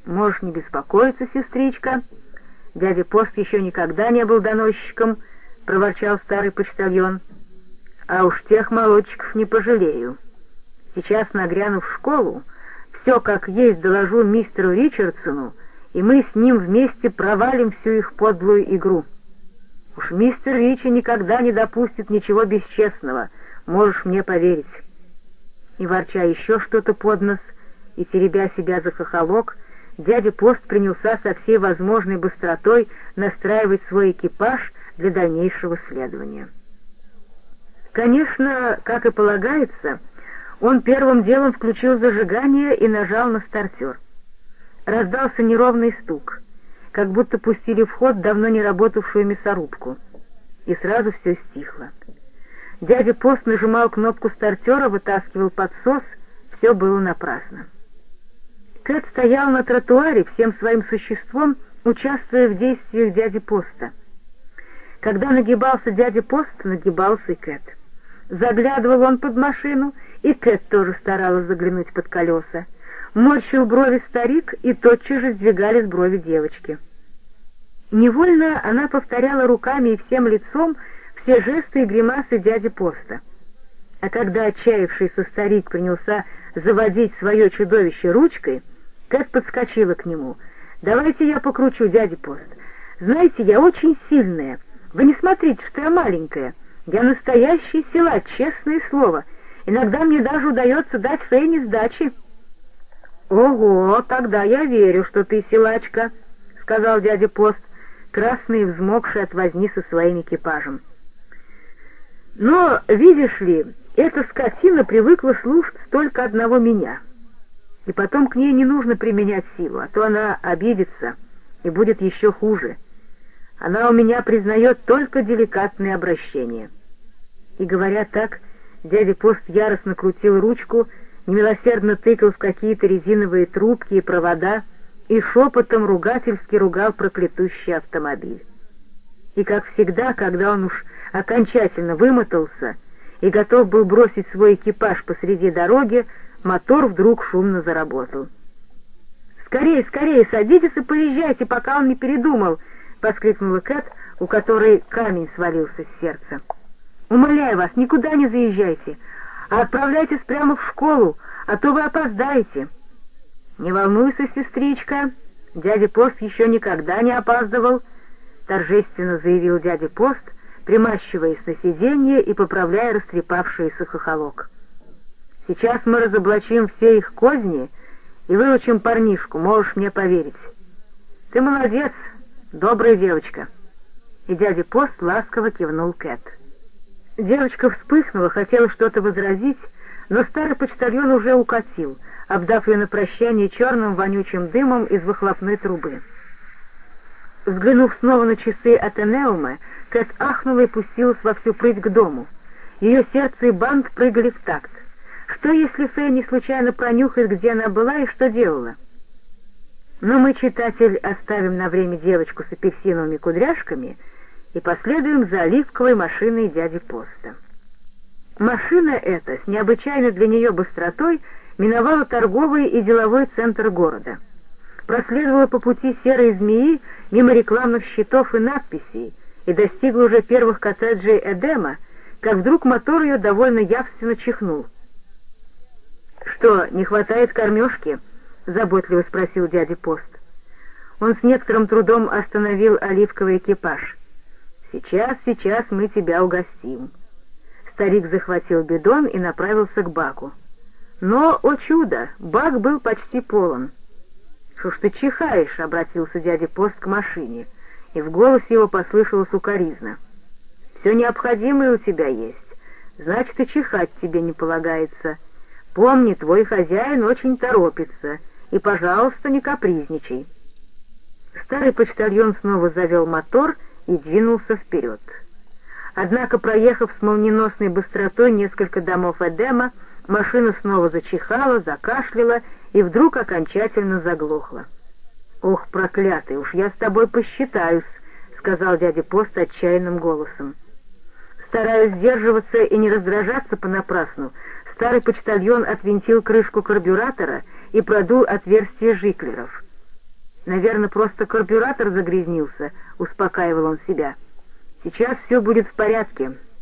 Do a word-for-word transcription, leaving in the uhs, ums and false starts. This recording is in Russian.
«Можешь не беспокоиться, сестричка. Дядя Пост еще никогда не был доносчиком», — проворчал старый почтальон. «А уж тех молодчиков не пожалею. Сейчас, нагрянув в школу, все как есть доложу мистеру Ричардсону, и мы с ним вместе провалим всю их подлую игру. Уж мистер Ричи никогда не допустит ничего бесчестного, можешь мне поверить». И, ворча еще что-то под нос и теребя себя за хохолок, дядя Пост принялся со всей возможной быстротой настраивать свой экипаж для дальнейшего следования. Конечно, как и полагается, он первым делом включил зажигание и нажал на стартер. Раздался неровный стук, как будто пустили в ход давно не работавшую мясорубку, и сразу все стихло. Дядя Пост нажимал кнопку стартера, вытаскивал подсос, все было напрасно. Кэт стоял на тротуаре, всем своим существом участвуя в действиях дяди Поста. Когда нагибался дядя Пост, нагибался и Кэт. Заглядывал он под машину, и Кэт тоже старалась заглянуть под колеса. Морщил брови старик, и тотчас же сдвигались брови девочки. Невольно она повторяла руками и всем лицом все жесты и гримасы дяди Поста. А когда отчаявшийся старик принялся заводить свое чудовище ручкой, Кэт подскочила к нему. «Давайте я покручу, дядя Пост. Знаете, я очень сильная. Вы не смотрите, что я маленькая. Я настоящий силач, честное слово. Иногда мне даже удается дать Фейне сдачи». «Ого, тогда я верю, что ты силачка», — сказал дядя Пост, красный и взмокший от возни со своим экипажем. «Но, видишь ли, эта скотина привыкла слушать только одного меня. И потом к ней не нужно применять силу, а то она обидится, и будет еще хуже. Она у меня признает только деликатные обращения». И говоря так, дядя Пост яростно крутил ручку, немилосердно тыкал в какие-то резиновые трубки и провода и шепотом ругательски ругал проклятущий автомобиль. И, как всегда, когда он уж окончательно вымотался и готов был бросить свой экипаж посреди дороги, мотор вдруг шумно заработал. «Скорее, скорее, садитесь и поезжайте, пока он не передумал!» — воскликнула Кэт, у которой камень свалился с сердца. «Умоляю вас, никуда не заезжайте, а отправляйтесь прямо в школу, а то вы опоздаете». «Не волнуйся, сестричка, дядя Пост еще никогда не опаздывал», — торжественно заявил дядя Пост, примащиваясь на сиденье и поправляя растрепавшийся хохолок. «Сейчас мы разоблачим все их козни и выручим парнишку, можешь мне поверить. Ты молодец, добрая девочка». И дядя Пост ласково кивнул Кэт. Девочка вспыхнула, хотела что-то возразить, но старый почтальон уже укатил, обдав ее на прощание черным вонючим дымом из выхлопной трубы. Взглянув снова на часы Атенеума, Кэт ахнула и пустилась во всю прыть к дому. Ее сердце и бант прыгали в такт. Что, если Фенни случайно пронюхает, где она была и что делала? Но мы, читатель, оставим на время девочку с апельсиновыми кудряшками и последуем за оливковой машиной дяди Поста. Машина эта с необычайной для нее быстротой миновала торговый и деловой центр города. Проследовала по пути серой змеи мимо рекламных щитов и надписей и достигла уже первых коттеджей Эдема, как вдруг мотор ее довольно явственно чихнул. «Что, не хватает кормежки?» — заботливо спросил дядя Пост. Он с некоторым трудом остановил оливковый экипаж. «Сейчас, сейчас мы тебя угостим». Старик захватил бидон и направился к баку. Но, о чудо, бак был почти полон. «Что ж ты чихаешь?» — обратился дядя Пост к машине, и в голосе его послышалась укоризна. «Все необходимое у тебя есть, значит, и чихать тебе не полагается. Помни, твой хозяин очень торопится, и, пожалуйста, не капризничай». Старый почтальон снова завел мотор и двинулся вперед. Однако, проехав с молниеносной быстротой несколько домов Эдема, машина снова зачихала, закашляла и вдруг окончательно заглохла. «Ох, проклятый, уж я с тобой посчитаюсь», — сказал дядя Пост отчаянным голосом. Стараясь сдерживаться и не раздражаться понапрасну, старый почтальон отвинтил крышку карбюратора и продул отверстие жиклеров. Наверное, просто карбюратор загрязнился, успокаивал он себя. Сейчас все будет в порядке.